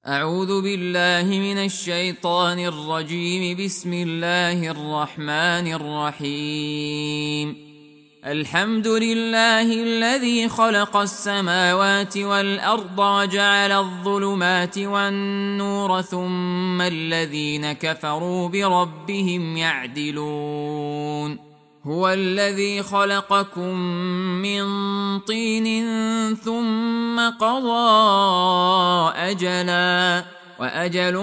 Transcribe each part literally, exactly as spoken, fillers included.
أعوذ بالله من الشيطان الرجيم. بسم الله الرحمن الرحيم. الحمد لله الذي خلق السماوات والأرض وجعل الظلمات والنور ثم الذين كفروا بربهم يعدلون. هو الذي خلقكم من طين ثم قضى أجلا وأجل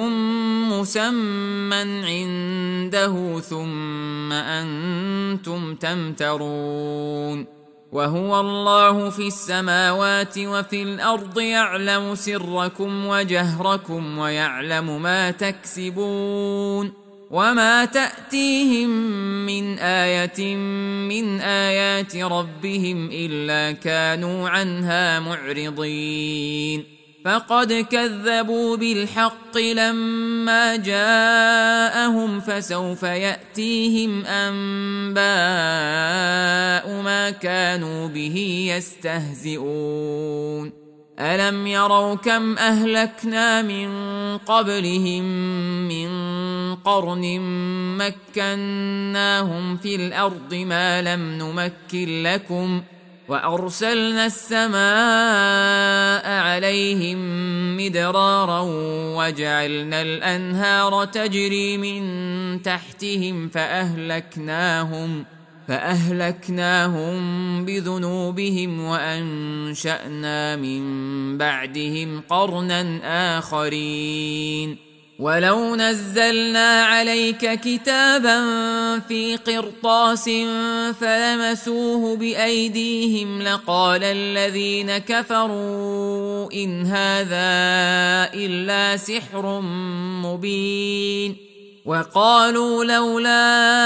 مسمى عنده ثم أنتم تمترون. وهو الله في السماوات وفي الأرض يعلم سركم وجهركم ويعلم ما تكسبون. وما تأتيهم من آية من آيات ربهم إلا كانوا عنها معرضين. فقد كذبوا بالحق لما جاءهم فسوف يأتيهم أنباء ما كانوا به يستهزئون. ألم يروا كم أهلكنا من قبلهم من قرن مكناهم في الأرض ما لم نمكن لكم وأرسلنا السماء عليهم مدرارا وجعلنا الأنهار تجري من تحتهم فأهلكناهم فأهلكناهم بذنوبهم وأنشأنا من بعدهم قرنا آخرين. ولو نزلنا عليك كتابا في قرطاس فلمسوه بأيديهم لقال الذين كفروا إن هذا إلا سحر مبين. وقالوا لولا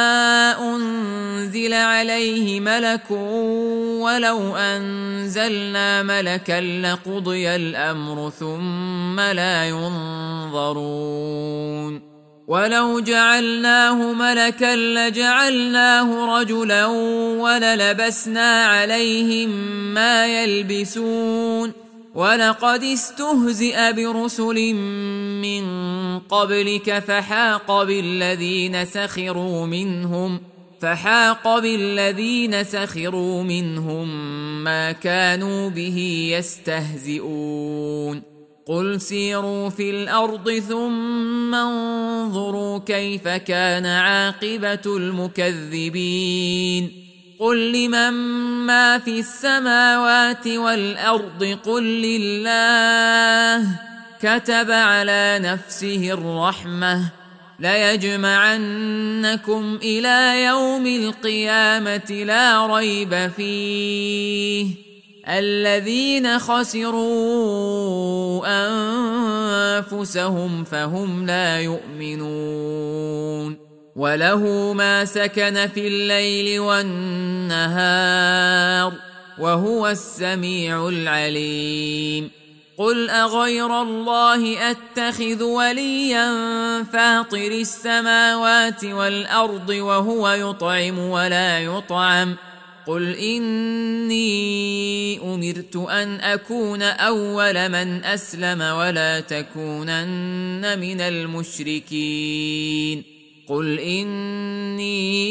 أنزل عليه ملك ولو أنزلنا ملكا لقضي الأمر ثم لا ينظرون. ولو جعلناه ملكا لجعلناه رجلا وللبسنا عليهم ما يلبسون. ولقد استهزئ برسل من قبلك فحاق بالذين سخروا منهم فحاق بالذين سخروا منهم ما كانوا به يستهزئون. قل سيروا في الأرض ثم انظروا كيف كان عاقبة المكذبين. قل لمن ما في السماوات والأرض قل لله كتب على نفسه الرحمة ليجمعنكم إلى يوم القيامة لا ريب فيه الذين خسروا أنفسهم فهم لا يؤمنون. وله ما سكن في الليل والنهار وهو السميع العليم. قل أغير الله أتخذ وليا فاطر السماوات والأرض وهو يطعم ولا يطعم. قل إني أمرت أن أكون أول من أسلم ولا تكونن من المشركين. قل إني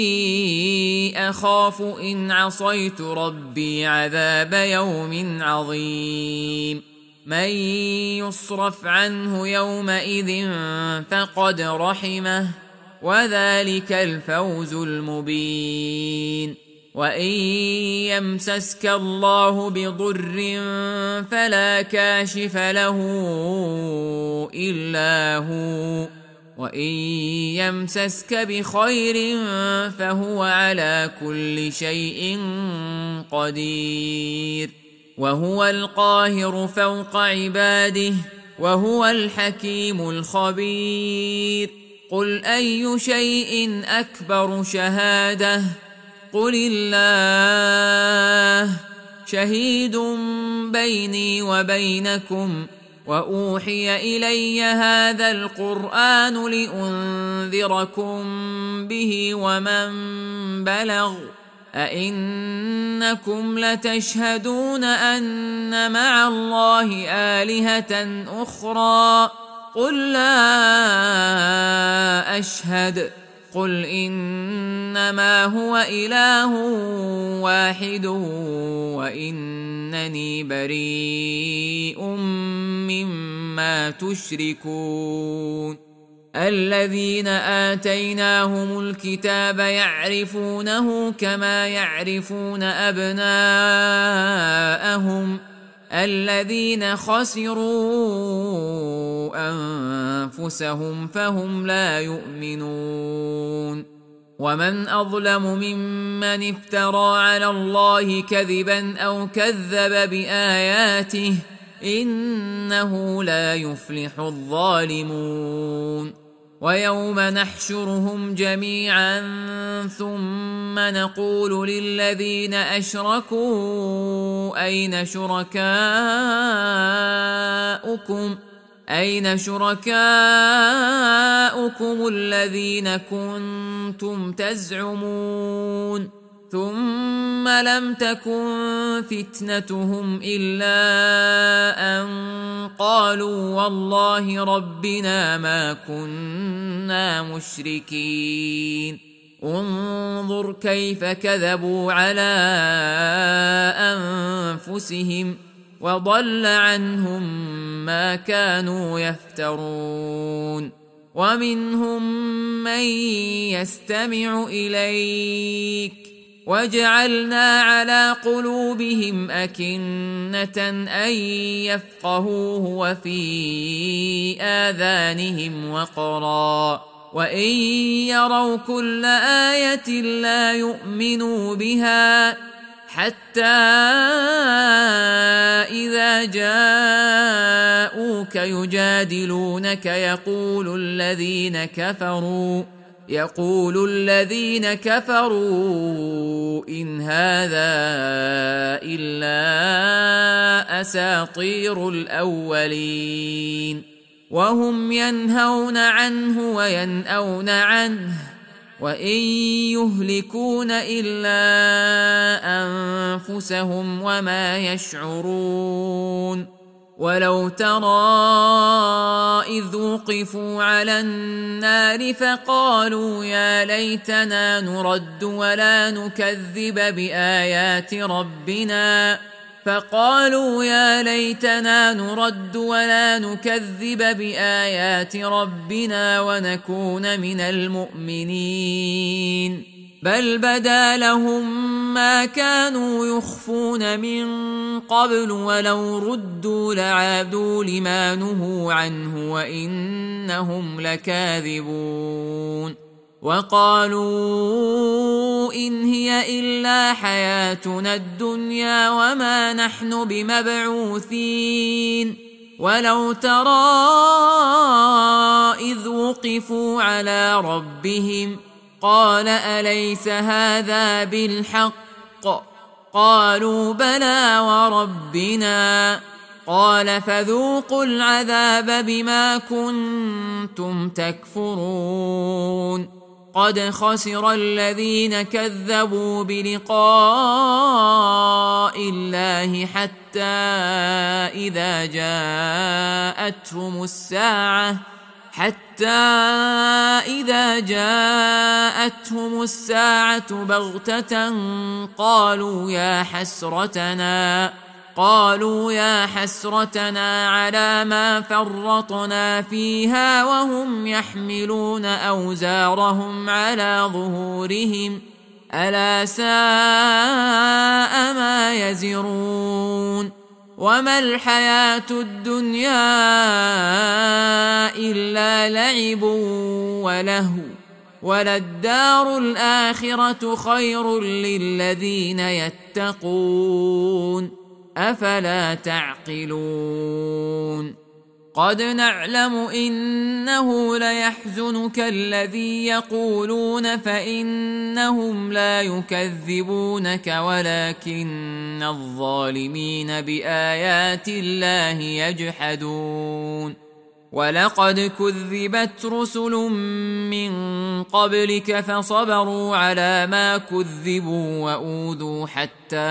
أخاف إن عصيت ربي عذاب يوم عظيم. من يصرف عنه يومئذ فقد رحمه وذلك الفوز المبين. وإن يمسسك الله بضر فلا كاشف له إلا هو وإن يمسسك بخير فهو على كل شيء قدير. وهو القاهر فوق عباده وهو الحكيم الخبير. قل أي شيء أكبر شهادة قل الله شهيد بيني وبينكم وأوحي إلي هذا القرآن لأنذركم به ومن بلغ أئنكم لتشهدون أن مع الله آلهة أخرى قل لا أشهد قل إنما هو إله واحد وإنني بريء مما تشركون الذين آتيناهم الكتاب يعرفونه كما يعرفون أبناءهم الذين خسروا أنفسهم فهم لا يؤمنون ومن أظلم ممن افترى على الله كذبا أو كذب بآياته إنه لا يفلح الظالمون ويوم نحشرهم جميعا ثم نقول للذين أشركوا أين شركاؤكم أين شركاؤكم الذين كنتم تزعمون ثم لم تكن فتنتهم إلا أن قالوا والله ربنا ما كنا مشركين انظر كيف كذبوا على أنفسهم وضل عنهم ما كانوا يفترون ومنهم من يستمع إليك وجعلنا على قلوبهم أكنة أن يفقهوه وفي آذانهم وقرا وإن يروا كل آية لا يؤمنوا بها حتى إذا جاءوك يجادلونك يقول الذين كفروا يقول الذين كفروا إن هذا إلا أساطير الأولين وهم ينهون عنه وينأون عنه وإن يهلكون إلا أنفسهم وما يشعرون ولو ترى إذ وقفوا على النار فقالوا يا ليتنا نرد ولا نكذب بآيات ربنا فقالوا يا ليتنا نرد ولا نكذب بآيات ربنا ونكون من المؤمنين بل بدا لهم ما كانوا يخفون من قبل ولو ردوا لعادوا لما نهوا عنه وإنهم لكاذبون وقالوا إن هي إلا حياتنا الدنيا وما نحن بمبعوثين ولو ترى إذ وقفوا على ربهم قال أليس هذا بالحق قالوا بلى وربنا قال فذوقوا العذاب بما كنتم تكفرون قد خسر الذين كذبوا بلقاء الله حتى إذا جاءتهم الساعة حتى إذا جاءتهم الساعة بغتة قالوا يا حسرتنا قالوا يا حسرتنا على ما فرطنا فيها وهم يحملون أوزارهم على ظهورهم ألا ساء ما يزرون وما الحياة الدنيا إلا لعب ولهو وللدار الآخرة خير للذين يتقون أفلا تعقلون قد نعلم إنه ليحزنك الذي يقولون فإنهم لا يكذبونك ولكن الظالمين بآيات الله يجحدون ولقد كذبت رسل من قبلك فصبروا على ما كذبوا وأوذوا حتى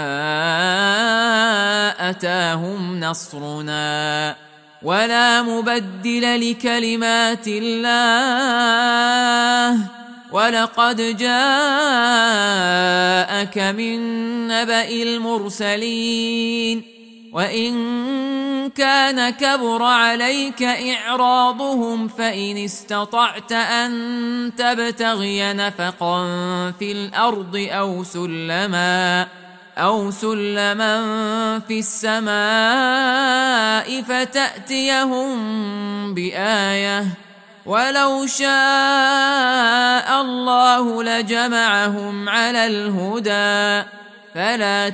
أتاهم نصرنا ولا مبدل لكلمات الله ولقد جاءك من نبأ المرسلين وإن كان كبر عليك إعراضهم فإن استطعت أن تبتغي نفقا في الأرض أو سلما أو سلما في السماء فتأتيهم بآية ولو شاء الله لجمعهم على الهدى فلا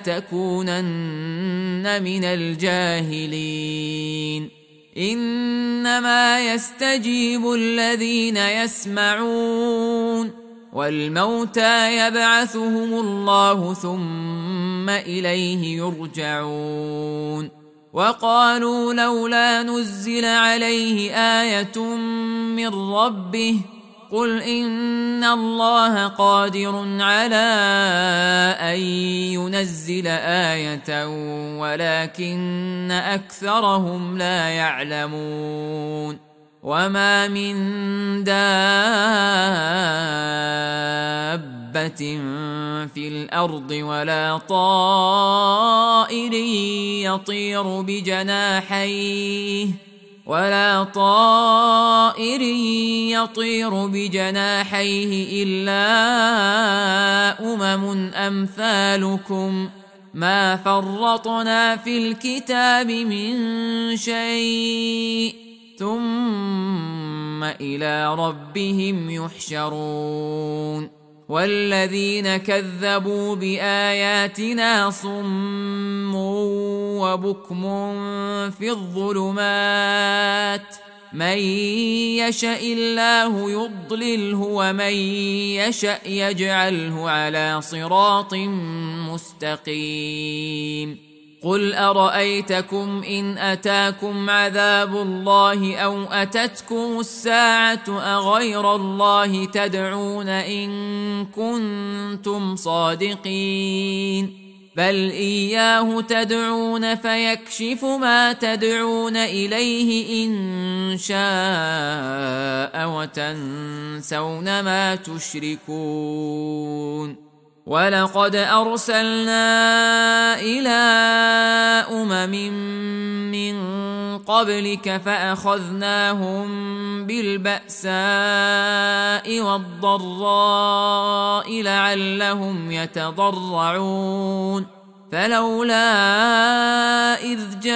تكونن من الجاهلين إنما يستجيب الذين يسمعون والموتى يبعثهم الله ثم إليه يرجعون وقالوا لولا نزل عليه آية من ربه قل إن الله قادر على أن ينزل آية ولكن أكثرهم لا يعلمون وما من دابة في الأرض ولا طائر يطير بجناحيه ولا طائر يطير بجناحيه إلا أمم أمثالكم ما فرطنا في الكتاب من شيء ثم إلى ربهم يحشرون والذين كذبوا بآياتنا صم وبكم في الظلمات من يشاء الله يضلله ومن يشاء يجعله على صراط مستقيم قل أرأيتكم إن أتاكم عذاب الله أو أتتكم الساعة أغير الله تدعون إن كنتم صادقين بل إياه تدعون فيكشف ما تدعون إليه إن شاء وتنسون ما تشركون ولقد أرسلنا إلى أمم من قبلك فأخذناهم بالبأساء والضراء لعلهم يتضرعون فلولا إذ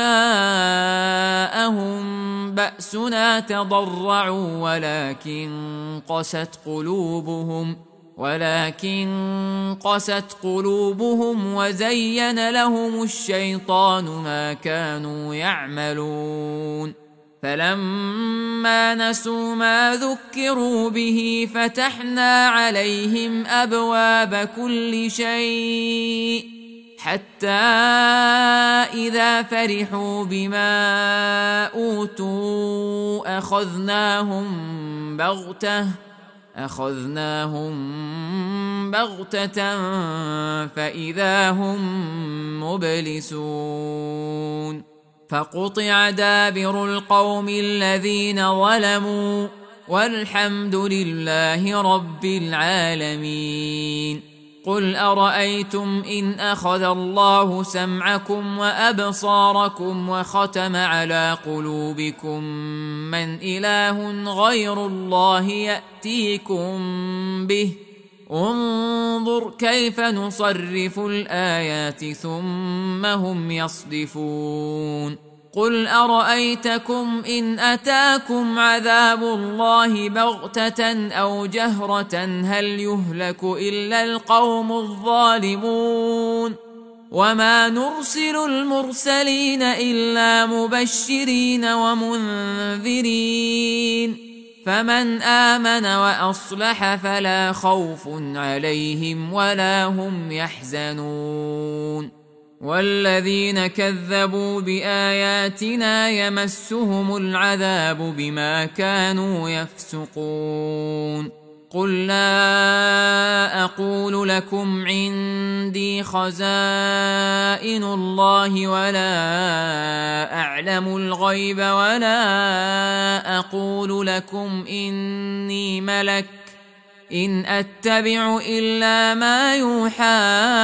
جاءهم بأسنا تضرعوا ولكن قست قلوبهم ولكن قست قلوبهم وزين لهم الشيطان ما كانوا يعملون فلما نسوا ما ذكروا به فتحنا عليهم أبواب كل شيء حتى إذا فرحوا بما أوتوا أخذناهم بغتة أخذناهم بغتة فإذا هم مبلسون فقطع دابر القوم الذين ظلموا والحمد لله رب العالمين قل أرأيتم إن أخذ الله سمعكم وأبصاركم وختم على قلوبكم من إله غير الله يأتيكم به انظر كيف نصرف الآيات ثم هم يصدفون قل أرأيتكم إن أتاكم عذاب الله بغتة أو جهرة هل يهلك إلا القوم الظالمون وما نرسل المرسلين إلا مبشرين ومنذرين فمن آمن وأصلح فلا خوف عليهم ولا هم يحزنون والذين كذبوا بآياتنا يمسهم العذاب بما كانوا يفسقون قل لا أقول لكم عندي خزائن الله ولا أعلم الغيب ولا أقول لكم إني ملك إن أتبع إلا ما يوحى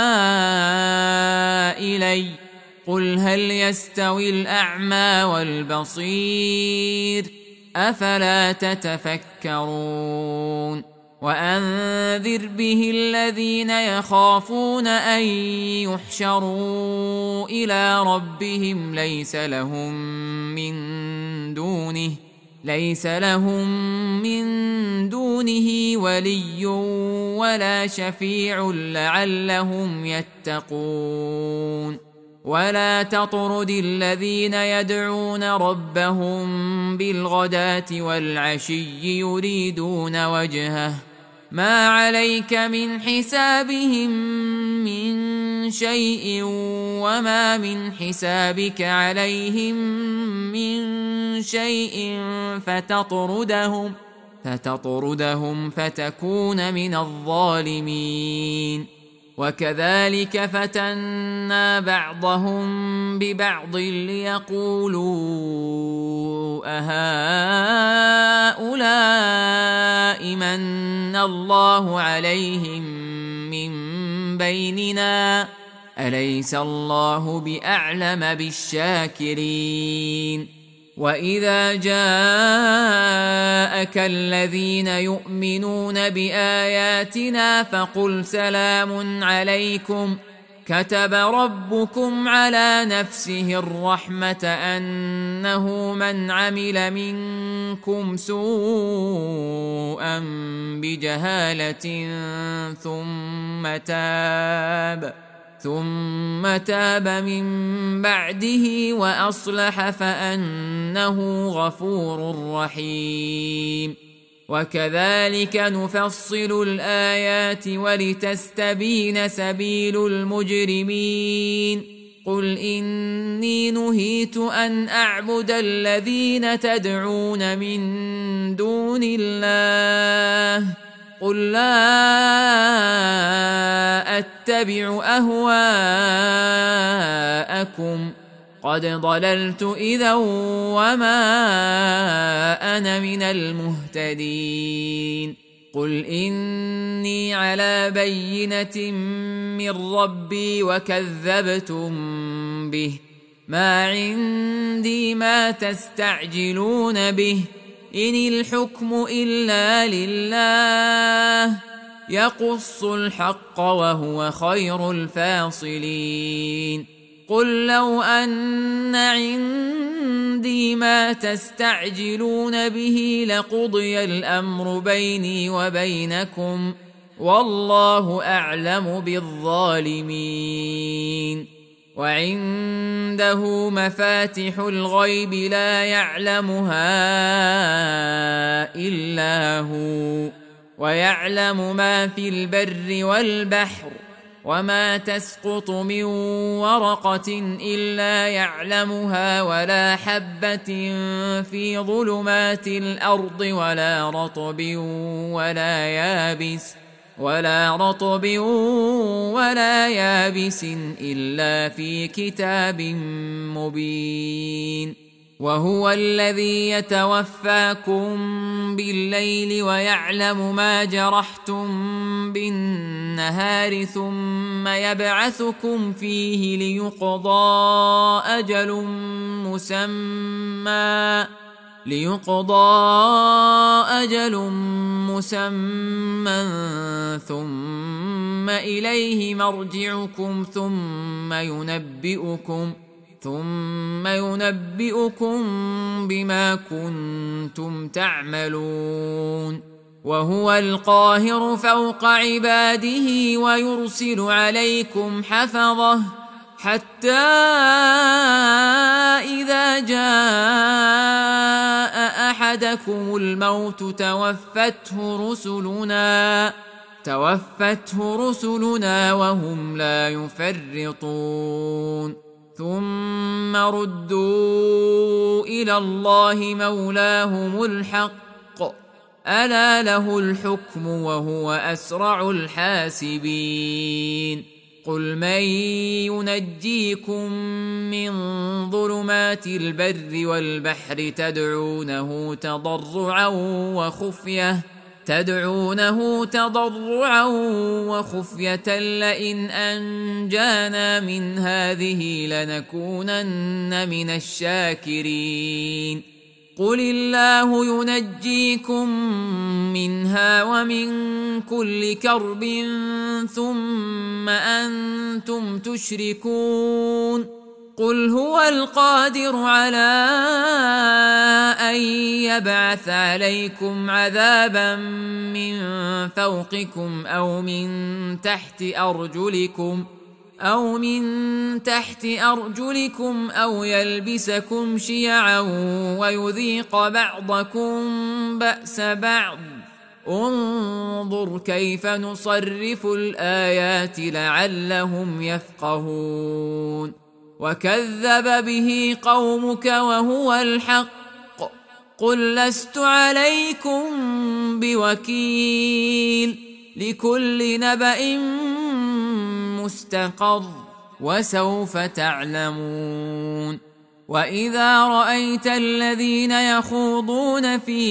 إلي قل هل يستوي الأعمى والبصير أفلا تتفكرون وأنذر به الذين يخافون أن يحشروا إلى ربهم ليس لهم من دونه ليس لهم من دونه ولي ولا شفيع لعلهم يتقون ولا تطرد الذين يدعون ربهم بالغداة والعشي يريدون وجهه ما عليك من حسابهم من شيء وما من حسابك عليهم من شيء فتطردهم فتطردهم فتكون من الظالمين وكذلك فتنا بعضهم ببعض ليقولوا أهؤلاء من الله عليهم من بيننا أليس الله بأعلم بالشاكرين وإذا جاءك الذين يؤمنون بآياتنا فقل سلام عليكم كتب ربكم على نفسه الرحمة أنه من عمل منكم سوءا بجهالة ثم تاب ثم تاب من بعده وأصلح فأنه غفور رحيم وكذلك نفصل الآيات ولتستبين سبيل المجرمين قل إني نهيت أن أعبد الذين تدعون من دون الله قل لا أتبع أهواءكم قد ضللت إذا وما أنا من المهتدين قل إني على بينة من ربي وكذبتم به ما عندي ما تستعجلون به إن الحكم إلا لله يقص الحق وهو خير الفاصلين قل لو أن عندي ما تستعجلون به لقضي الأمر بيني وبينكم والله أعلم بالظالمين وعنده مفاتح الغيب لا يعلمها إلا هو ويعلم ما في البر والبحر وما تسقط من ورقة إلا يعلمها ولا حبة في ظلمات الأرض ولا رطب ولا يابس ولا رطب ولا يابس إلا في كتاب مبين وهو الذي يتوفاكم بالليل ويعلم ما جرحتم بالنهار ثم يبعثكم فيه ليقضى أجل مسمى ليقضى أجل مسمى ثم إليه مرجعكم ثم ينبئكم ثم ينبئكم بما كنتم تعملون وهو القاهر فوق عباده ويرسل عليكم حفظه حتى إذا جاء أحدكم الموت توفته رسلنا توفته رسلنا وهم لا يفرطون ثم ردوا إلى الله مولاهم الحق ألا له الحكم وهو أسرع الحاسبين قل من ينجيكم من ظلمات البر والبحر تدعونه تضرعا وخفية تدعونه تضرعا وخفية لئن أنجانا من هذه لنكونن من الشاكرين قل الله ينجيكم منها ومن كل كرب ثم أنتم تشركون قل هو القادر على أن يبعث عليكم عذابا من فوقكم أو من تحت أرجلكم أو من تحت أرجلكم أو يلبسكم شيعا ويذيق بعضكم بأس بعض انظر كيف نصرف الآيات لعلهم يفقهون وكذب به قومك وهو الحق قل لست عليكم بوكيل لكل نبأ مستقر وسوف تعلمون وإذا رأيت الذين يخوضون في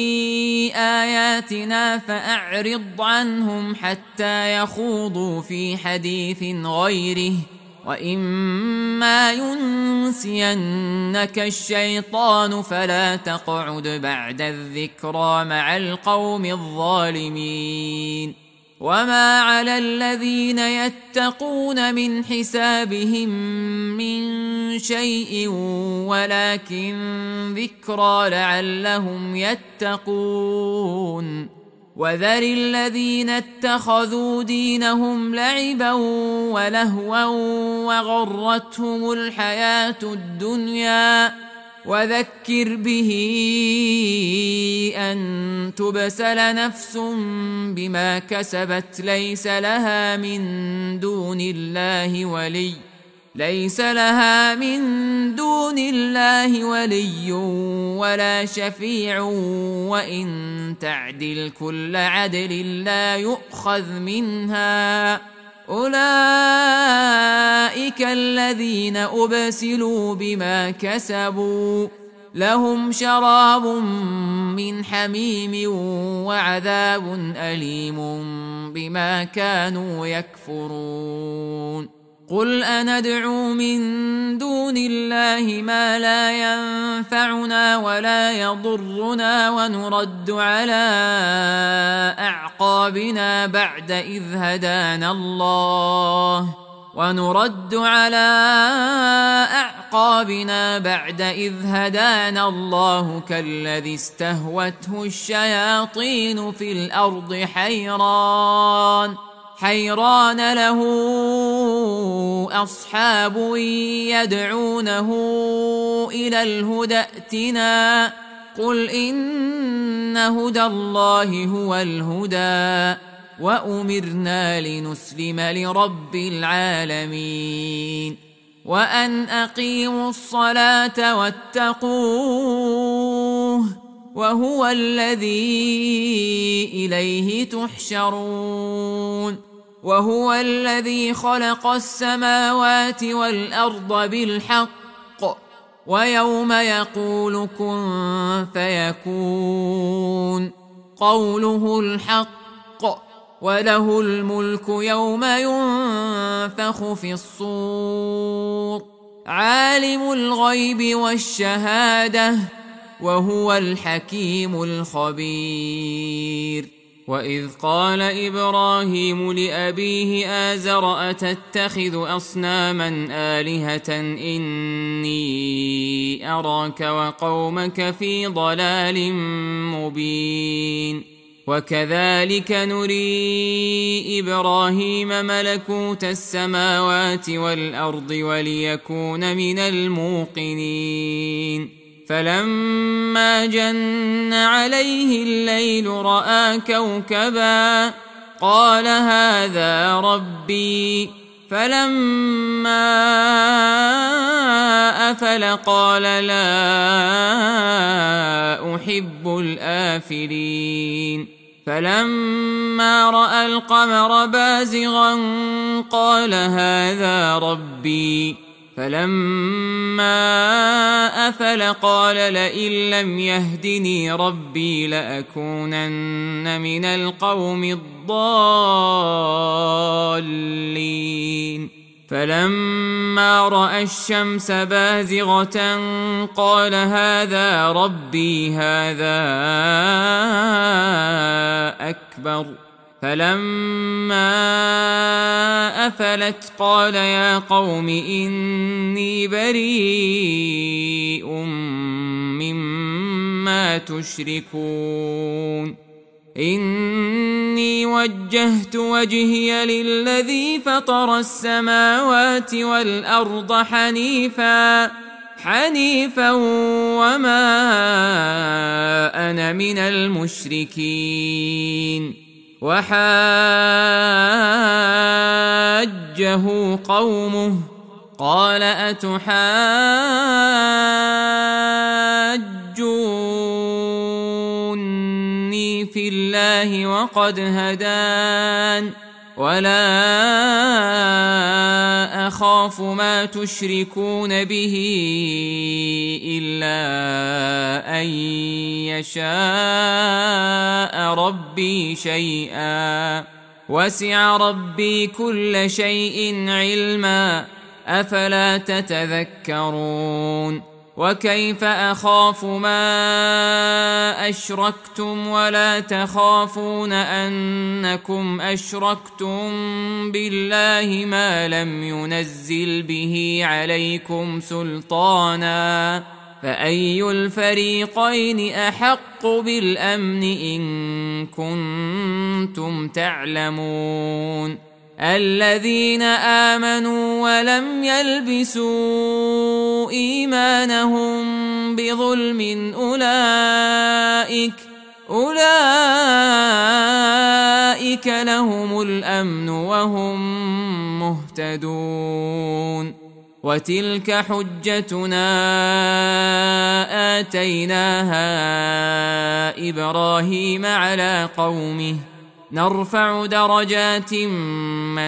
آياتنا فأعرض عنهم حتى يخوضوا في حديث غيره وإما ينسينك الشيطان فلا تقعد بعد الذكرى مع القوم الظالمين وما على الذين يتقون من حسابهم من شيء ولكن ذكرى لعلهم يتقون وذر الذين اتخذوا دينهم لعبا ولهوا وغرتهم الحياة الدنيا وذكر به أن تبسل نفس بما كسبت ليس لها من دون الله ولي ليس لها من دون الله ولي ولا شفيع وإن تعدل كل عدل لا يؤخذ منها أولئك الذين أبسلوا بما كسبوا لهم شراب من حميم وعذاب أليم بما كانوا يكفرون قل أندعو من دون الله ما لا ينفعنا ولا يضرنا ونرد على أعقابنا بعد إذ هدانا الله ونرد على أعقابنا بعد إذ هدانا الله كالذي استهوته الشياطين في الأرض حيران حيران له أصحاب يدعونه إلى الهدى ائتنا قل إن هدى الله هو الهدى وأمرنا لنسلم لرب العالمين وأن أقيموا الصلاة واتقوه وهو الذي إليه تحشرون وهو الذي خلق السماوات والأرض بالحق ويوم يقول كن فيكون قوله الحق وله الملك يوم ينفخ في الصور عالم الغيب والشهادة وهو الحكيم الخبير وإذ قال إبراهيم لأبيه آزر أتتخذ أصناما آلهة إني أراك وقومك في ضلال مبين وكذلك نري إبراهيم ملكوت السماوات والأرض وليكون من الموقنين فلما جن عليه الليل رأى كوكبا قال هذا ربي. فلما أفل قال لا أحب الآفلين. فلما رأى القمر بازغا قال هذا ربي. فلما أفل قال لئن لم يهدني ربي لأكونن من القوم الضالين. فلما رأى الشمس بازغة قال هذا ربي هذا أكبر. فلما أفلت قال يا قوم إني بريء مما تشركون. إني وجهت وجهي للذي فطر السماوات والأرض حنيفا حنيفا وما أنا من المشركين. وحاجه قومه قال أتحاجوني في الله وقد هدان ولا أخاف ما تشركون به إلا أن يشاء ربي شيئا وسع ربي كل شيء علما أفلا تتذكرون. وكيف أخاف ما أشركتم ولا تخافون أنكم أشركتم بالله ما لم ينزل به عليكم سلطانا فأي الفريقين أحق بالأمن إن كنتم تعلمون. الذين آمنوا ولم يلبسوا إيمانهم بظلم أولئك أولئك لهم الأمن وهم مهتدون. وتلك حجتنا آتيناها إبراهيم على قومه نرفع درجات من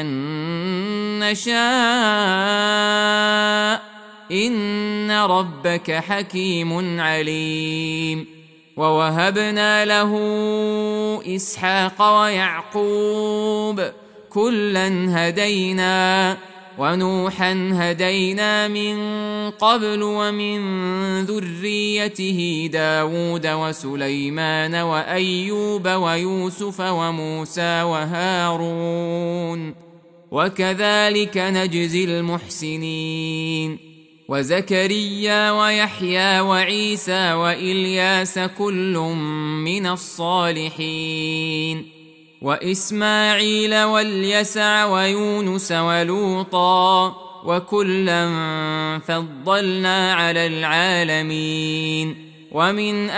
نشاء إن ربك حكيم عليم. ووهبنا له إسحاق ويعقوب كلا هدينا ونوحا هدينا من قبل ومن ذريته داود وسليمان وأيوب ويوسف وموسى وهارون وكذلك نجزي المحسنين. وزكريا ويحيى وعيسى وإلياس كل من الصالحين وإسماعيل واليسع ويونس ولوطا وكلا فضلنا على العالمين. ومن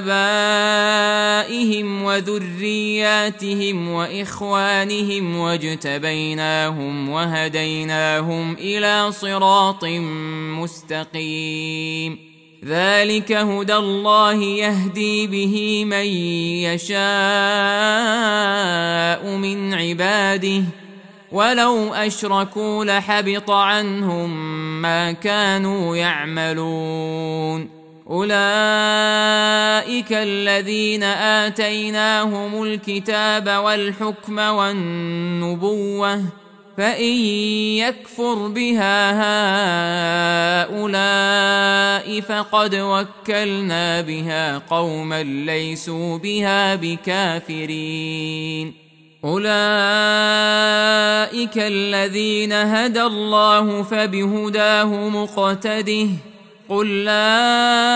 آبائهم وذرياتهم وإخوانهم واجتبيناهم وهديناهم إلى صراط مستقيم. ذلك هدى الله يهدي به من يشاء من عباده ولو أشركوا لحبط عنهم ما كانوا يعملون. أولئك الذين آتيناهم الكتاب والحكم والنبوة فإن يكفر بها هؤلاء فقد وكلنا بها قوما ليسوا بها بكافرين. أولئك الذين هدى الله فبهداه مقتده قل لا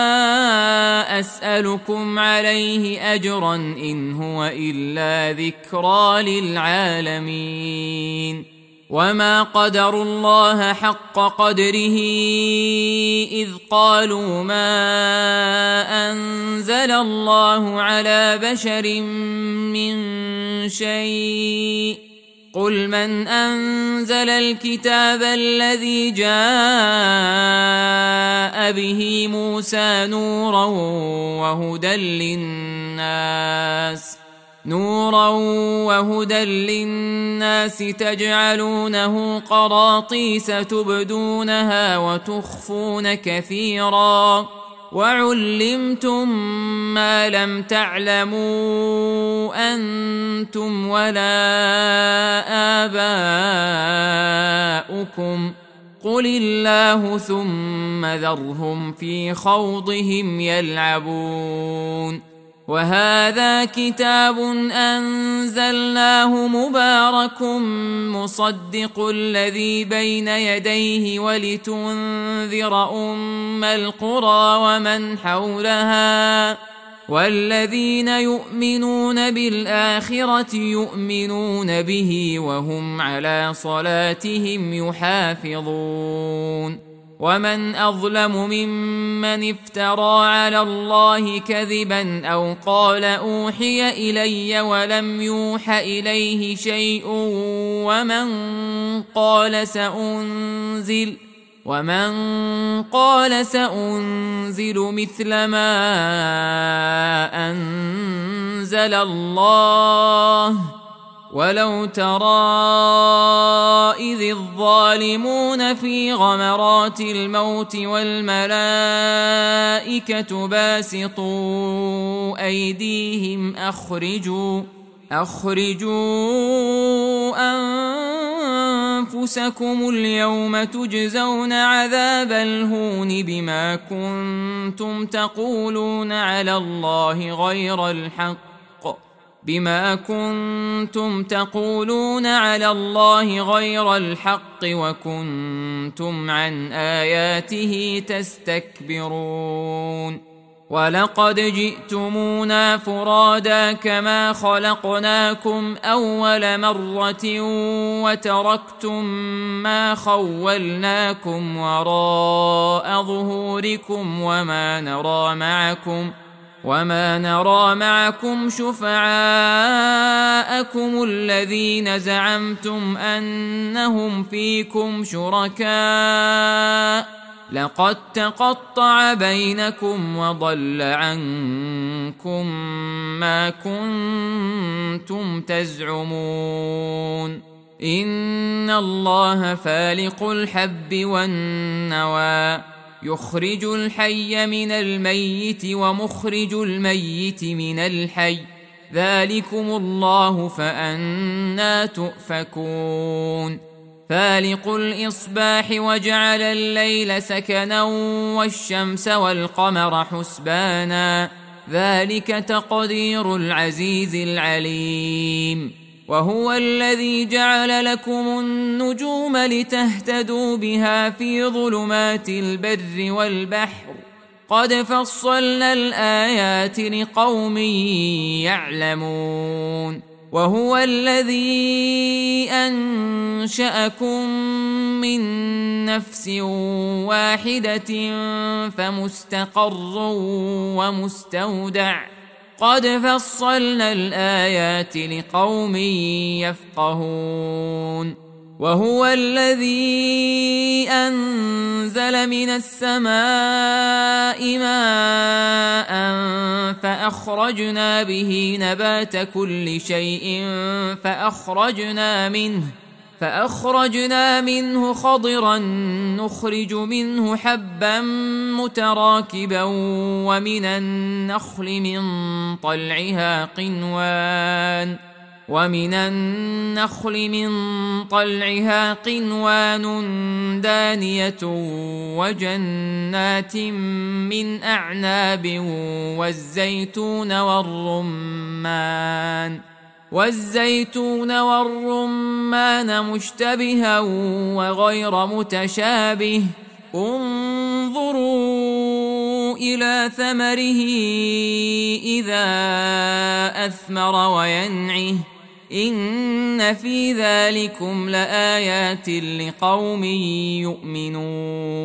أسألكم عليه أجرا إن هو إلا ذكرى للعالمين. وما قدروا الله حق قدره إذ قالوا ما أنزل الله على بشر من شيء قل من أنزل الكتاب الذي جاء به موسى نورا وهدى للناس نورا وهدى للناس تجعلونه قراطيس تبدونها وتخفون كثيرا وعلمتم ما لم تعلموا أنتم ولا آباؤكم قل الله ثم ذرهم في خوضهم يلعبون وهذا كتاب أنزلناه مبارك مصدق الذي بين يديه ولتنذر أم القرى ومن حولها والذين يؤمنون بالآخرة يؤمنون به وهم على صلاتهم يحافظون ومن أظلم ممن افترى على الله كذبا أو قال أوحي إلي ولم يوح إليه شيء ومن قال سأنزل ومن قال سأنزل مثل ما أنزل الله ولو ترى إذ الظالمون في غمرات الموت والملائكة باسطوا أيديهم أخرجوا أخرجوا أنفسكم اليوم تجزون عذاب الهون بما كنتم تقولون على الله غير الحق بما كنتم تقولون على الله غير الحق وكنتم عن آياته تستكبرون ولقد جئتمونا فرادا كما خلقناكم أول مرة وتركتم ما خولناكم وراء ظهوركم وما نرى معكم وما نرى معكم شفعاءكم الذين زعمتم أنهم فيكم شركاء لقد تقطع بينكم وضل عنكم ما كنتم تزعمون إن الله فالق الحب والنوى يخرج الحي من الميت ومخرج الميت من الحي ذلكم الله فأنى تؤفكون فالق الإصباح وجعل الليل سكنا والشمس والقمر حسبانا ذلك تقدير العزيز العليم وهو الذي جعل لكم النجوم لتهتدوا بها في ظلمات البر والبحر قد فصلنا الآيات لقوم يعلمون وهو الذي أنشأكم من نفس واحدة فمستقر ومستودع قد فصلنا الآيات لقوم يفقهون وهو الذي أنزل من السماء ماء فأخرجنا به نبات كل شيء فأخرجنا منه فأخرجنا منه خضرا نخرج منه حبا متراكبا ومن النخل من طلعها قنوان ومن النخل من طلعها قنوان دانية وجنات من أعناب والزيتون والرمان والزيتون والرمان مشتبها وغير متشابه انظروا إلى ثمره إذا أثمر وينعه إن في ذلكم لآيات لقوم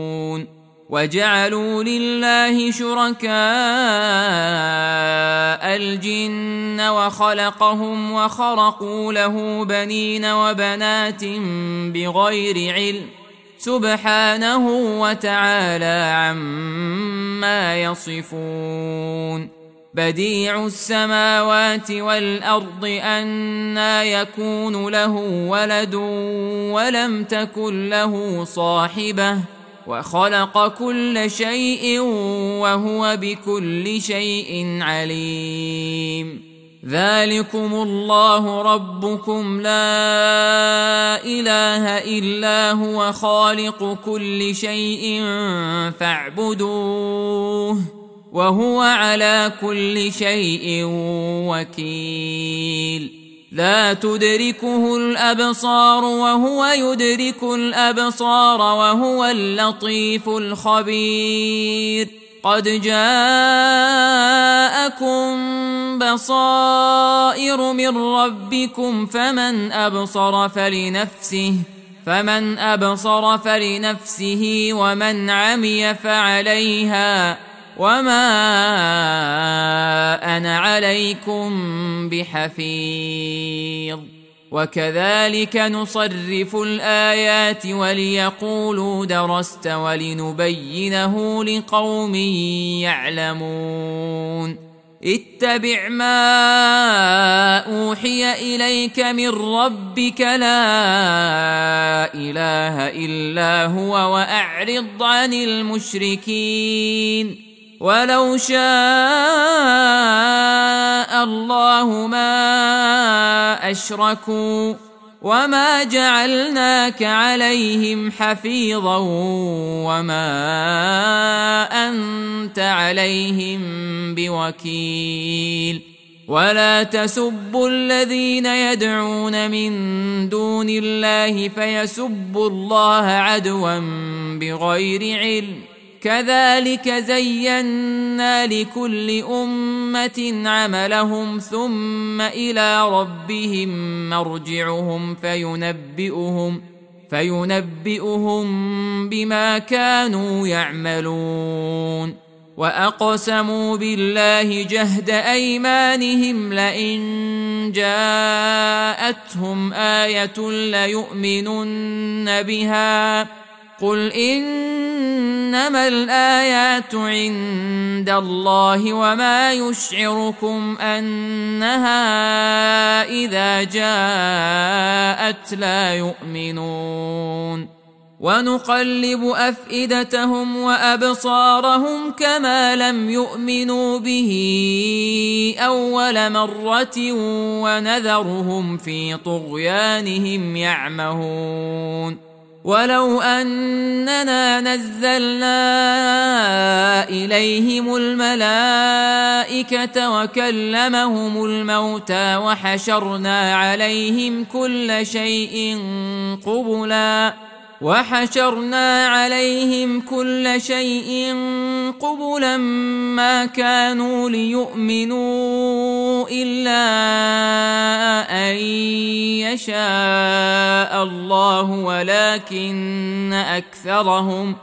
يؤمنون وجعلوا لله شركاء الجن وخلقهم وخرقوا له بنين وبنات بغير علم سبحانه وتعالى عما يصفون. بديع السماوات والأرض أنى يكون له ولد ولم تكن له صاحبة وخلق كل شيء وهو بكل شيء عليم. ذلكم الله ربكم لا إله إلا هو خالق كل شيء فاعبدوه وهو على كل شيء وكيل. لا تدركه الأبصار وهو يدرك الأبصار وهو اللطيف الخبير. قد جاءكم بصائر من ربكم فمن أبصر فلنفسه فمن أبصر فلنفسه ومن عمي فعليها وما أنا عليكم بحفيظ. وكذلك نصرف الآيات وليقولوا درست ولنبينه لقوم يعلمون. اتبع ما أوحي إليك من ربك لا إله إلا هو وأعرض عن المشركين. ولو شاء الله ما أشركوا وما جعلناك عليهم حفيظا وما أنت عليهم بوكيل. ولا تسبوا الذين يدعون من دون الله فيسبوا الله عدوا بغير علم. كذلك زينا لكل أمة عملهم ثم إلى ربهم مرجعهم فينبئهم فينبئهم بما كانوا يعملون. وأقسموا بالله جهد أيمانهم لئن جاءتهم آية ليؤمنن بها قل إنما الآيات عند الله وما يشعركم أنها إذا جاءت لا يؤمنون. ونقلب أفئدتهم وأبصارهم كما لم يؤمنوا به أول مرة ونذرهم في طغيانهم يعمهون. ولو أننا نزلنا إليهم الملائكة وكلمهم الموتى وحشرنا عليهم كل شيء قبلا وحشرنا عليهم كل شيء قبلا ما كانوا ليؤمنوا إلا أن يشاء الله ولكن أكثرهم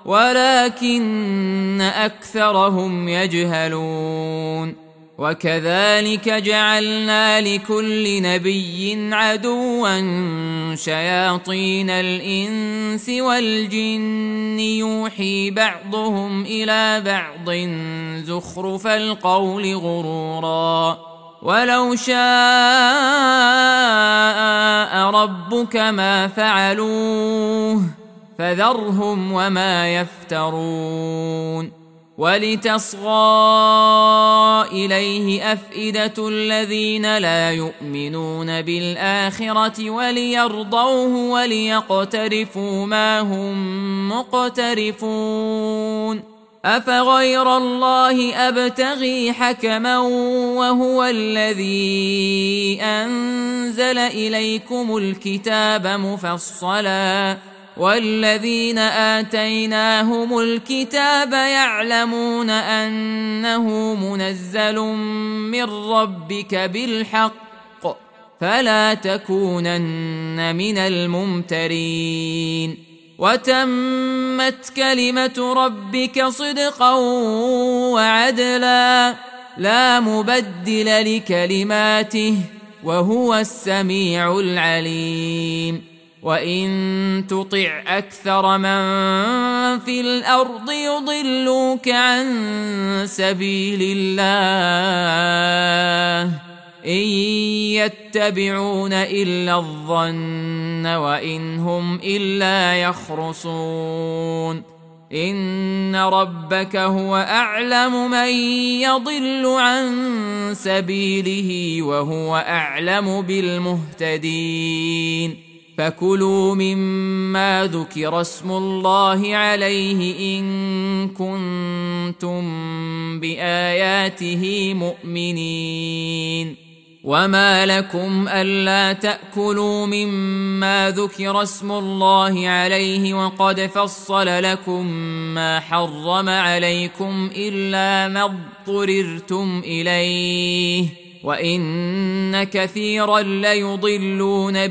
ولكن أكثرهم يجهلون. وكذلك جعلنا لكل نبي عدوا شياطين الإنس والجن يوحي بعضهم إلى بعض زخرف القول غرورا. ولو شاء ربك ما فعلوه فذرهم وما يفترون. ولتصغى إليه أفئدة الذين لا يؤمنون بالآخرة وليرضوه وليقترفوا ما هم مقترفون. أفغير الله أبتغي حكما وهو الذي أنزل إليكم الكتاب مفصلا والذين آتيناهم الكتاب يعلمون أنه منزل من ربك بالحق فلا تكونن من الممترين. وتمت كلمة ربك صدقا وعدلا لا مبدل لكلماته وهو السميع العليم وإن تطع أكثر من في الأرض يضلوك عن سبيل الله إن يتبعون إلا الظن وإن هم إلا يخرصون إن ربك هو أعلم من يضل عن سبيله وهو أعلم بالمهتدين فكلوا مما ذكر اسم الله عليه إن كنتم بآياته مؤمنين وما لكم ألا تأكلوا مما ذكر اسم الله عليه وقد فصل لكم ما حرم عليكم إلا ما اضطررتم إليه وإن كثيرا ليضلون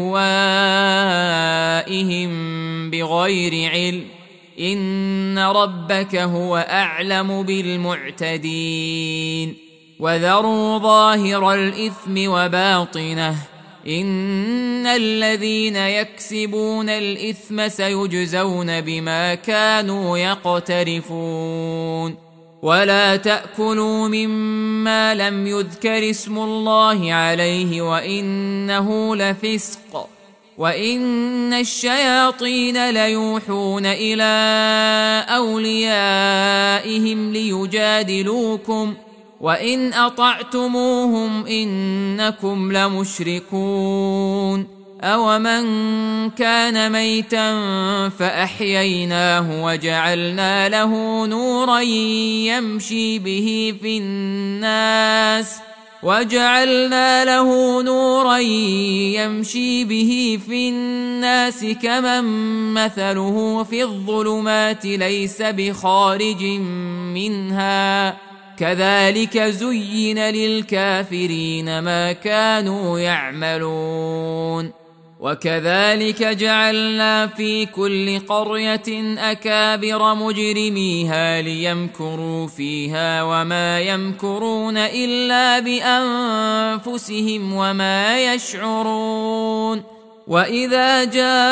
بأهوائهم بغير علم إن ربك هو أعلم بالمعتدين وذروا ظاهر الإثم وباطنه إن الذين يكسبون الإثم سيجزون بما كانوا يقترفون ولا تأكلوا مما لم يذكر اسم الله عليه وإنه لفسق وإن الشياطين ليوحون إلى أوليائهم ليجادلوكم وإن أطعتموهم إنكم لمشركون أومن كان ميتا فأحييناه وجعلنا له نورا يمشي به في الناس وجعلنا له نورا يمشي به في الناس كمن مثله في الظلمات ليس بخارج منها كذلك زين للكافرين ما كانوا يعملون وكذلك جعلنا في كل قرية أكابر مجرميها ليمكروا فيها وما يمكرون إلا بأنفسهم وما يشعرون وإذا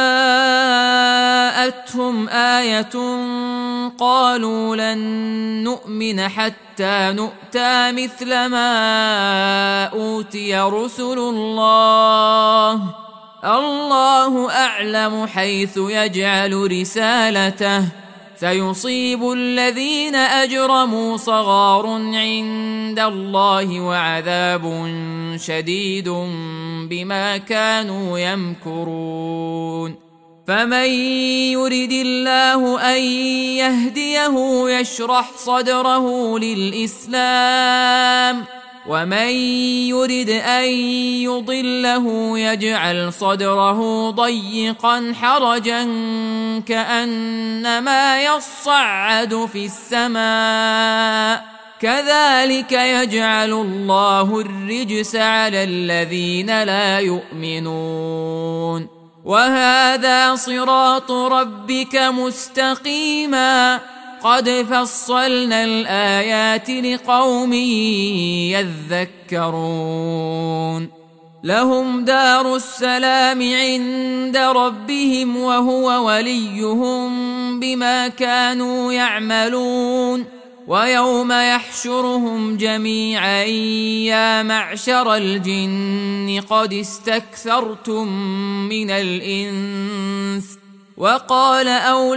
جاءتهم آية قالوا لن نؤمن حتى نؤتى مثل ما أوتي رسل الله الله أعلم حيث يجعل رسالته سيصيب الذين أجرموا صغار عند الله وعذاب شديد بما كانوا يمكرون فمن يرد الله أن يهديه يشرح صدره للإسلام ومن يرد أن يضله يجعل صدره ضيقا حرجا كأنما يصعد في السماء كذلك يجعل الله الرجس على الذين لا يؤمنون وهذا صراط ربك مستقيما قد فصلنا الآيات لقوم يذكرون لهم دار السلام عند ربهم وهو وليهم بما كانوا يعملون ويوم يحشرهم جميعا يا معشر الجن قد استكثرتم من الإنس وقال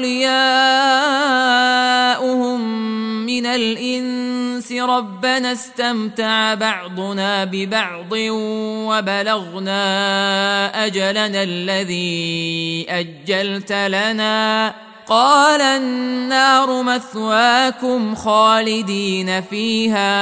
أولياؤهم من الإنس ربنا استمتع بعضنا ببعض وبلغنا أجلنا الذي أجلت لنا قال النار مثواكم خالدين فيها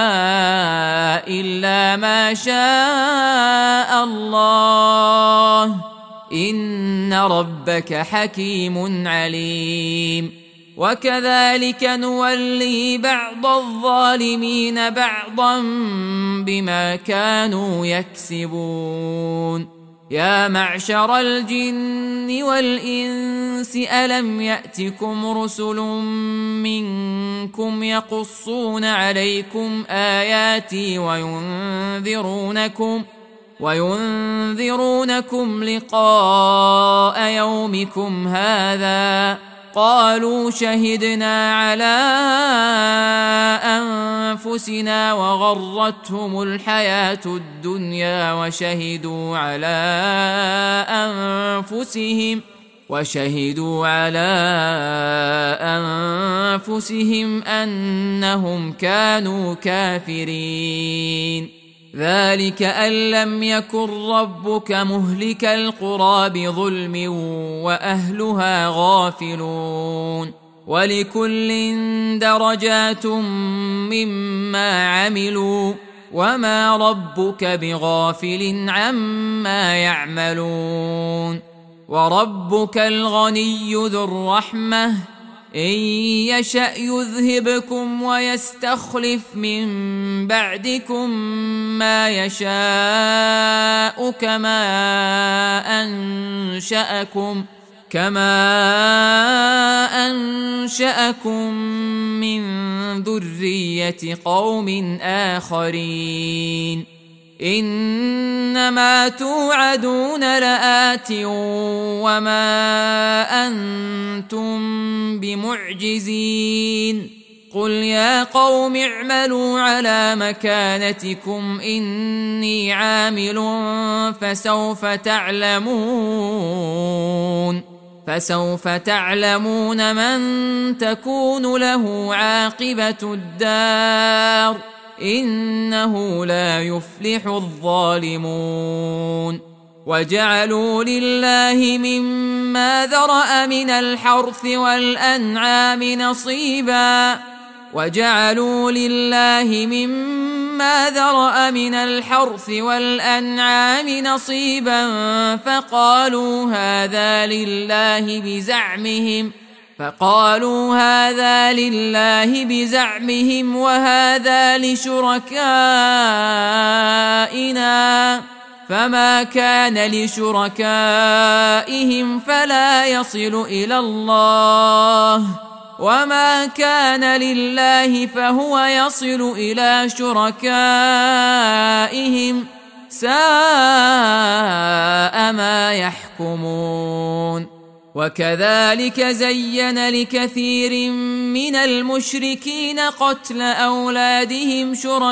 إلا ما شاء الله إن ربك حكيم عليم وكذلك نولي بعض الظالمين بعضا بما كانوا يكسبون يا معشر الجن والإنس ألم يأتكم رسل منكم يقصون عليكم آياتي وينذرونكم وينذرونكم لقاء يومكم هذا؟ قالوا شهدنا على أنفسنا وغرتهم الحياة الدنيا وشهدوا على أنفسهم وشهدوا على أنفسهم أنهم كانوا كافرين. ذلك أن لم يكن ربك مهلك القرى بظلم وأهلها غافلون. ولكل درجات مما عملوا وما ربك بغافل عما يعملون. وربك الغني ذو الرحمة إن يشأ يذهبكم ويستخلف من بعدكم ما يشاء كما أنشأكم كما أنشأكم من ذرية قوم آخرين. إنما توعدون لآت وما أنتم بمعجزين. قل يا قوم اعملوا على مكانتكم إني عامل فسوف تعلمون فسوف تعلمون من تكون له عاقبة الدار إنه لا يفلح الظالمون. وجعلوا لله مما ذرأ من الحرث والأنعام نصيبا وجعلوا لله مما ذرأ من الحرث والأنعام نصيبا فقالوا هذا لله بزعمهم فقالوا هذا لله بزعمهم وهذا لشركائنا فما كان لشركائهم فلا يصل إلى الله وما كان لله فهو يصل إلى شركائهم ساء ما يحكمون. وكذلك زين لكثير من المشركين قتل أولادهم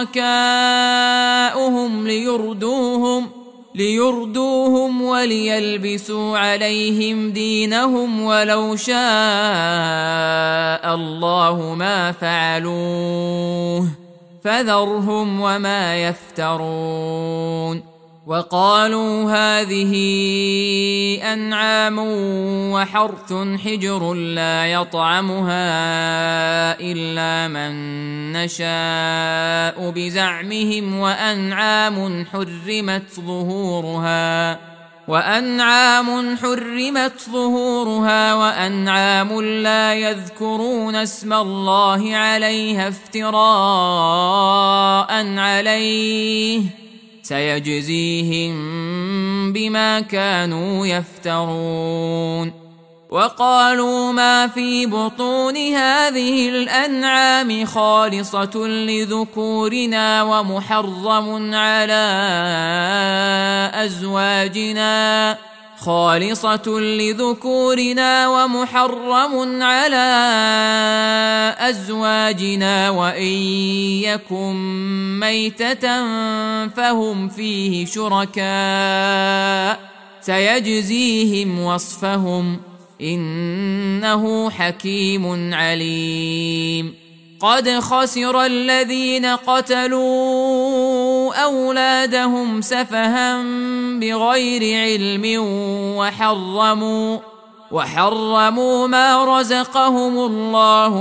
شركاؤهم ليردوهم ليردوهم وليلبسوا عليهم دينهم ولو شاء الله ما فعلوه فذرهم وما يفترون. وقالوا هذه أنعام وحرث حجر لا يطعمها إلا من نشاء بزعمهم وأنعام حرمت ظهورها وأنعام حرمت ظهورها وأنعام لا يذكرون اسم الله عليها افتراء عليه سيجزيهم بما كانوا يفترون. وقالوا ما في بطون هذه الأنعام خالصة لذكورنا ومحرم على أزواجنا خالصة لذكورنا ومحرم على أزواجنا وإن يكن ميتة فهم فيه شركاء سيجزيهم وصفهم إنه حكيم عليم. قد خسر الذين قتلوا أولادهم سفها بغير علم وحرموا وحرموا ما رزقهم الله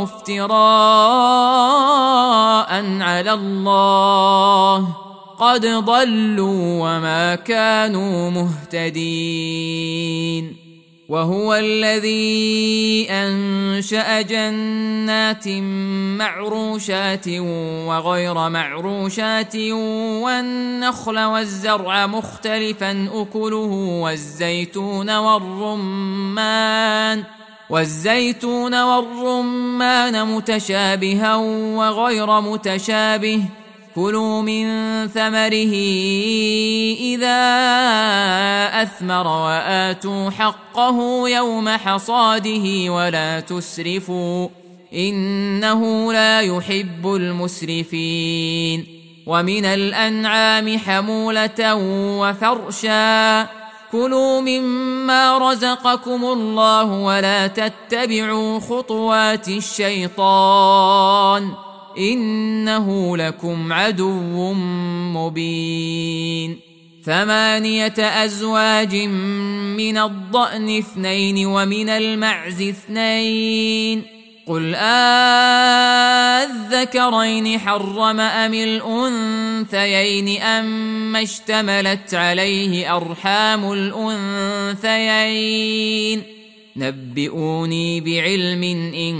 افتراء على الله قد ضلوا وما كانوا مهتدين. وهو الذي أنشأ جنات معروشات وغير معروشات والنخل والزرع مختلفا أكله والزيتون والرمان والزيتون والرمان متشابها وغير متشابه كلوا من ثمره إذا أثمر وآتوا حقه يوم حصاده ولا تسرفوا إنه لا يحب المسرفين ومن الأنعام حمولة وفرشا كلوا مما رزقكم الله ولا تتبعوا خطوات الشيطان إنه لكم عدو مبين ثمانية أزواج من الضأن اثنين ومن المعز اثنين قل آذكرين حرم أم الأنثيين أم اشتملت عليه أرحام الأنثيين نبئوني بعلم إن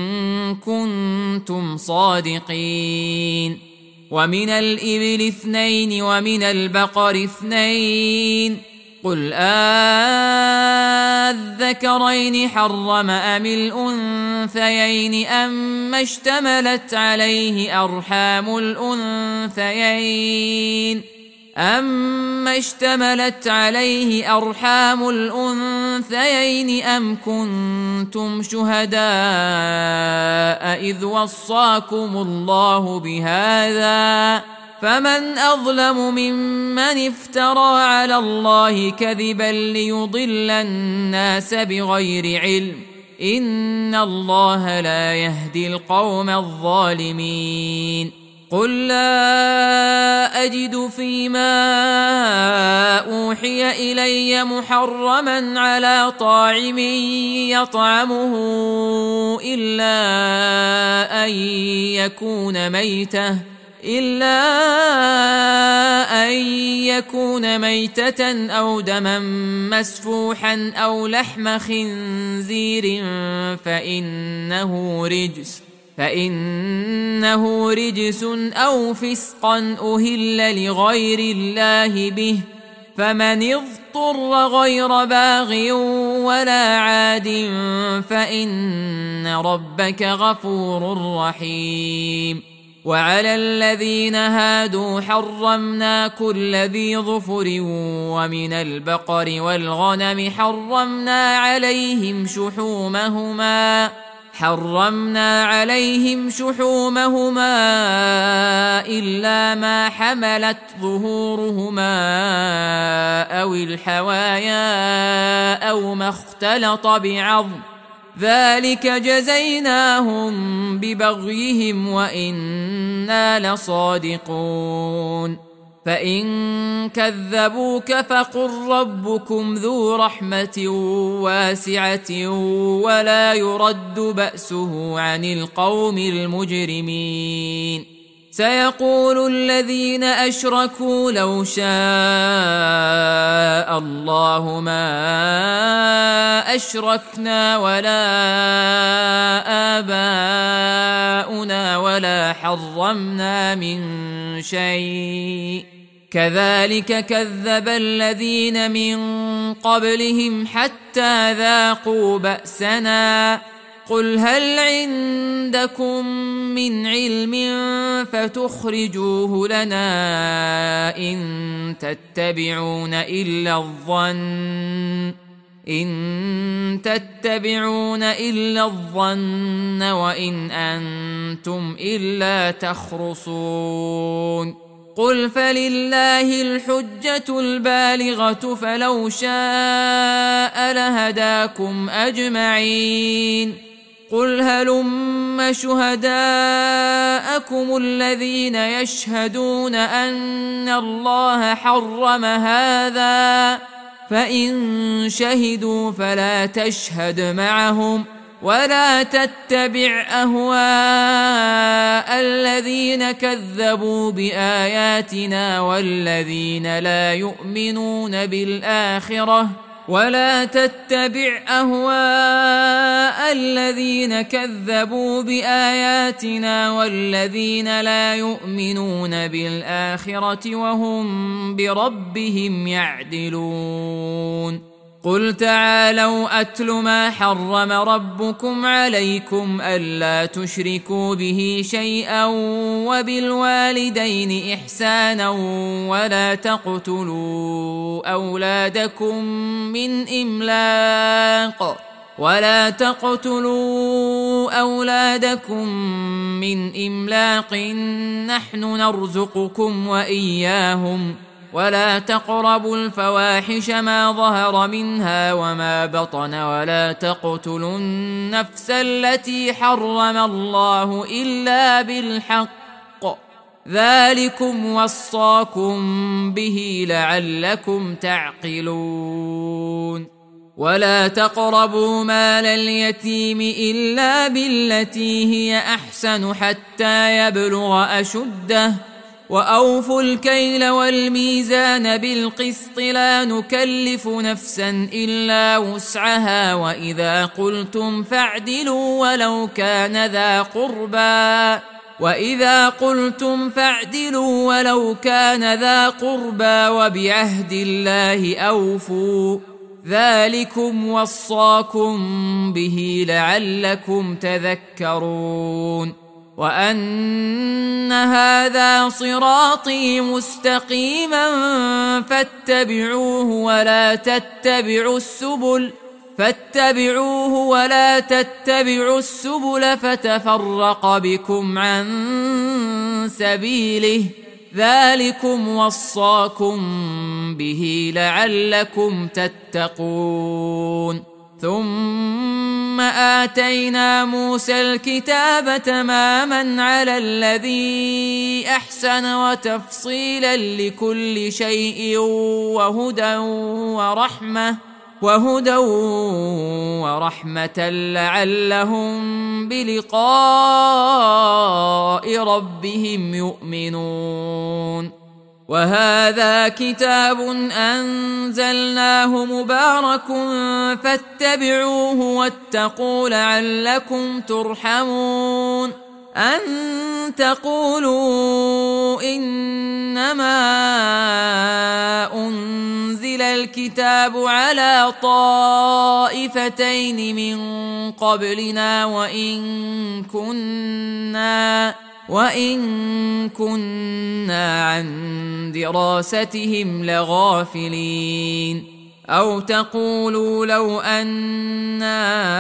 كنتم صادقين ومن الإبل اثنين ومن البقر اثنين قل آذكرين حرم أم الأنثيين أم اشتملت عليه أرحام الأنثيين أما اشتملت عليه أرحام الأنثيين أم كنتم شهداء إذ وصاكم الله بهذا فمن أظلم ممن افترى على الله كذبا ليضل الناس بغير علم إن الله لا يهدي القوم الظالمين قل لا أجد فيما أوحي إلي محرما على طاعم يطعمه إلا أن يكون ميتة إلا أن يكون ميتة أو دما مسفوحا أو لحم خنزير فإنه رجس فإنه رجس أو فسقا أهل لغير الله به فمن اضطر غير باغ ولا عاد فإن ربك غفور رحيم وعلى الذين هادوا حرمنا كل ذي ظفر ومن البقر والغنم حرمنا عليهم شحومهما حرمنا عليهم شحومهما إلا ما حملت ظهورهما أو الحوايا أو ما اختلط بعظم ذلك جزيناهم ببغيهم وإنا لصادقون فإن كذبوك فقل ربكم ذو رحمة واسعة ولا يرد بأسه عن القوم المجرمين سيقول الذين أشركوا لو شاء الله ما أشركنا ولا آباؤنا ولا حرمنا من شيء كذلك كذب الذين من قبلهم حتى ذاقوا بأسنا قل هل عندكم من علم فتخرجوه لنا إن تتبعون إلا الظن إن تتبعون إلا الظن وإن أنتم إلا تخرصون قل فلله الحجة البالغة فلو شاء لهداكم أجمعين قل هلم شهداءكم الذين يشهدون أن الله حرم هذا فإن شهدوا فلا تشهد معهم ولا تتبع أهواء الذين كذبوا بآياتنا والذين لا يؤمنون بالآخرة ولا تتبع أهواء الذين كذبوا بآياتنا والذين لا يؤمنون بالآخرة وهم بربهم يعدلون. قل تعالوا أتل ما حرم ربكم عليكم ألا تشركوا به شيئا وبالوالدين إحسانا ولا تقتلوا أولادكم من إملاق ولا تقتلوا أولادكم من إملاق نحن نرزقكم وإياهم ولا تقربوا الفواحش ما ظهر منها وما بطن ولا تقتلوا النفس التي حرم الله إلا بالحق ذلكم وصاكم به لعلكم تعقلون. ولا تقربوا مال اليتيم إلا بالتي هي أحسن حتى يبلغ أشده وأوفوا الكيل والميزان بالقسط لا نكلف نفسا إلا وسعها وإذا قلتم فاعدلوا ولو كان ذا قربى وإذا قلتم فاعدلوا ولو كان ذا قربى وبعهد الله أوفوا ذلكم وصاكم به لعلكم تذكرون. وأن هذا صراطي مستقيما فاتبعوه ولا تتبعوا السبل فاتبعوه ولا تتبعوا السبل فتفرق بكم عن سبيله ذلكم وصاكم به لعلكم تتقون. ثم آتينا موسى الكتاب تماما على الذي أحسن وتفصيلا لكل شيء وهدى ورحمة وهدى ورحمة لعلهم بلقاء ربهم يؤمنون. وهذا كتاب أنزلناه مبارك فاتبعوه واتقوا لعلكم ترحمون. أن تقولوا إنما أنزل الكتاب على طائفتين من قبلنا وإن كنا وإن كنا عن دراستهم لغافلين. أو تقولوا لو أنا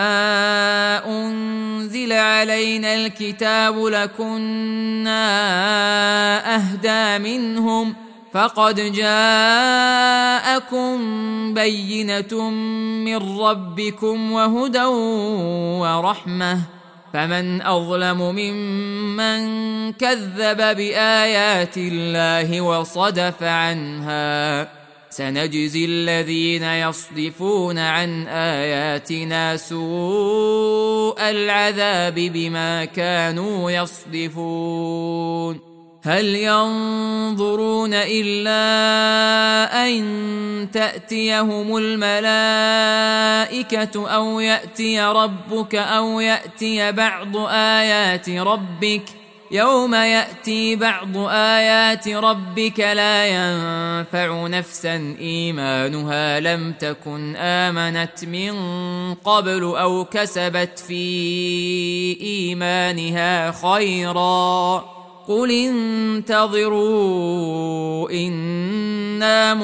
أنزل علينا الكتاب لكنا أهدى منهم فقد جاءكم بينة من ربكم وهدى ورحمة فمن أظلم ممن كذب بآيات الله وصدف عنها سنجزي الذين يصدفون عن آياتنا سوء العذاب بما كانوا يصدفون. هل ينظرون إلا أن تأتيهم الملائكة أو يأتي ربك أو يأتي بعض آيات ربك يوم يأتي بعض آيات ربك لا ينفع نفسا إيمانها لم تكن آمنت من قبل أو كسبت في إيمانها خيرا قل انتظروا إنا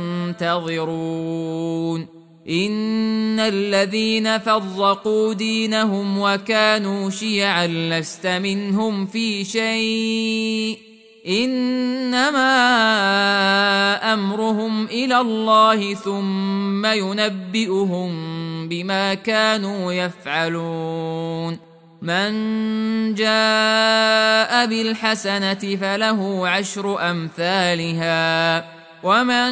منتظرون. إن الذين فرقوا دينهم وكانوا شيعا لست منهم في شيء إنما أمرهم إلى الله ثم ينبئهم بما كانوا يفعلون. من جاء بالحسنة فله عشر أمثالها ومن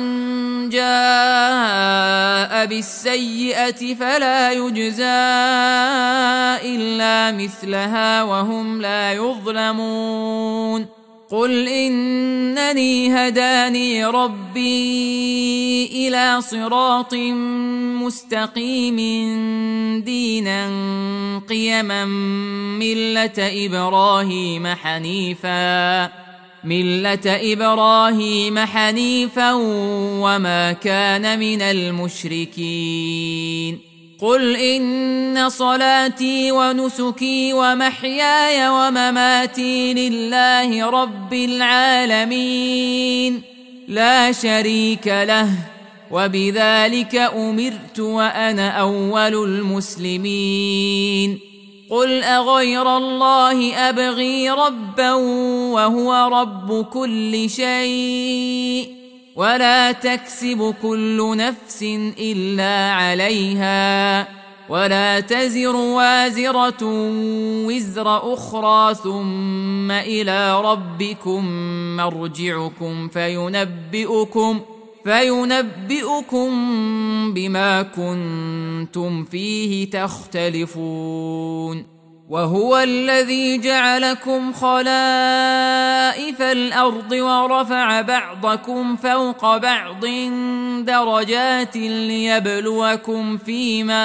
جاء بالسيئة فلا يجزى إلا مثلها وهم لا يظلمون. قل إنني هداني ربي إلى صراط مستقيم دينا قيما ملة إبراهيم حنيفا ملة إبراهيم حنيفا وما كان من المشركين قل إن صلاتي ونسكي ومحياي ومماتي لله رب العالمين لا شريك له وبذلك أمرت وأنا أول المسلمين قل أغير الله أبغي ربا وهو رب كل شيء ولا تكسب كل نفس إلا عليها ولا تزر وازرة وزر أخرى ثم إلى ربكم مرجعكم فينبئكم فينبئكم بما كنتم فيه تختلفون وهو الذي جعلكم خلائف الأرض ورفع بعضكم فوق بعض درجات ليبلوكم فيما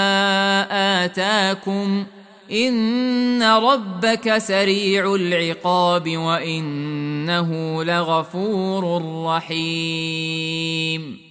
آتاكم إن ربك سريع العقاب وإنه لغفور رحيم